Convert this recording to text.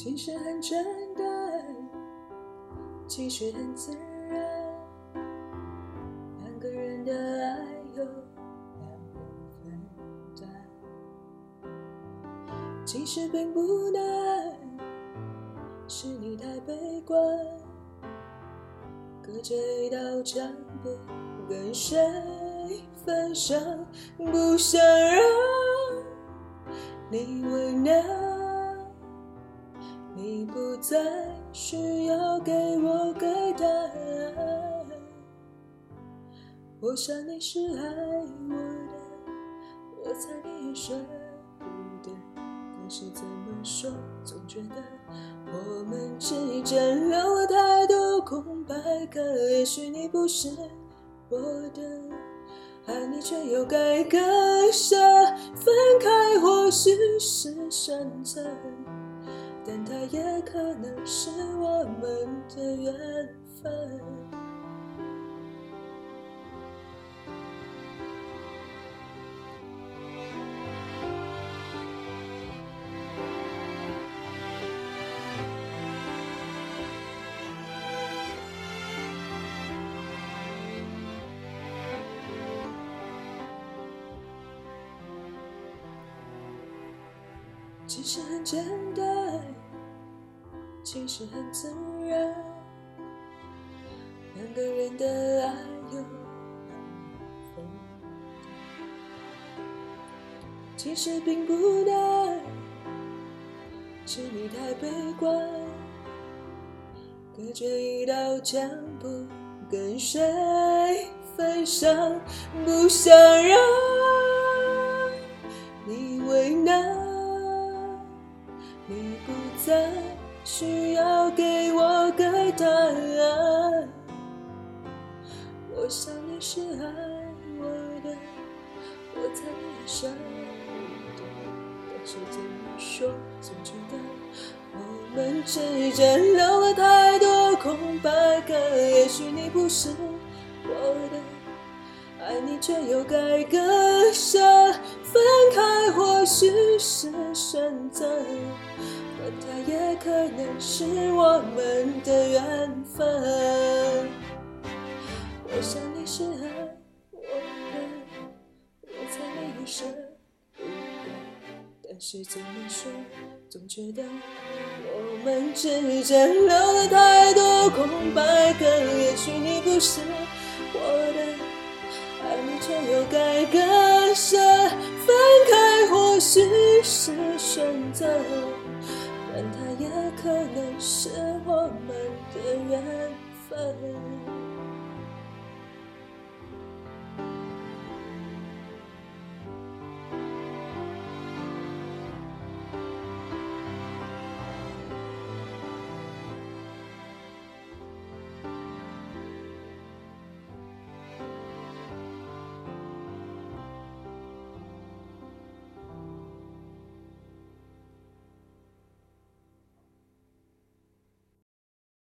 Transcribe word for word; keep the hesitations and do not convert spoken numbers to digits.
其实很简单，其实很自然，两个人的爱有两人分担。其实并不难，是你太悲观，隔着一道墙不跟谁分享，不想让你为难，你不再需要给我个答案。我想你是爱我的，我猜你也舍不得，但是怎么说，总觉得我们之间留了太多空白格。也许你不是我的，爱你却又该割舍，分开或许是选择，但它也可能是我们的缘分。其实很简单，其实很自然，两个人的爱有两分担。其实并不难，是你太悲观，隔着一道墙不跟谁分享，不想让你为难，你不再需要给我个答案。我想你是爱我的，我猜你也舍不得，但是怎么说，总觉得我们之间留了太多空白格。也许你不是我的，爱你却又该割舍，分开或许是选择，但它也可能是我们的缘分。我想你是爱我的，我猜你也舍不得，但是怎么说，总觉得我们之间留了太多空白格。也许你不是我的，爱你却又该割舍，分开或许是选择，但它也可能是我们的缘分。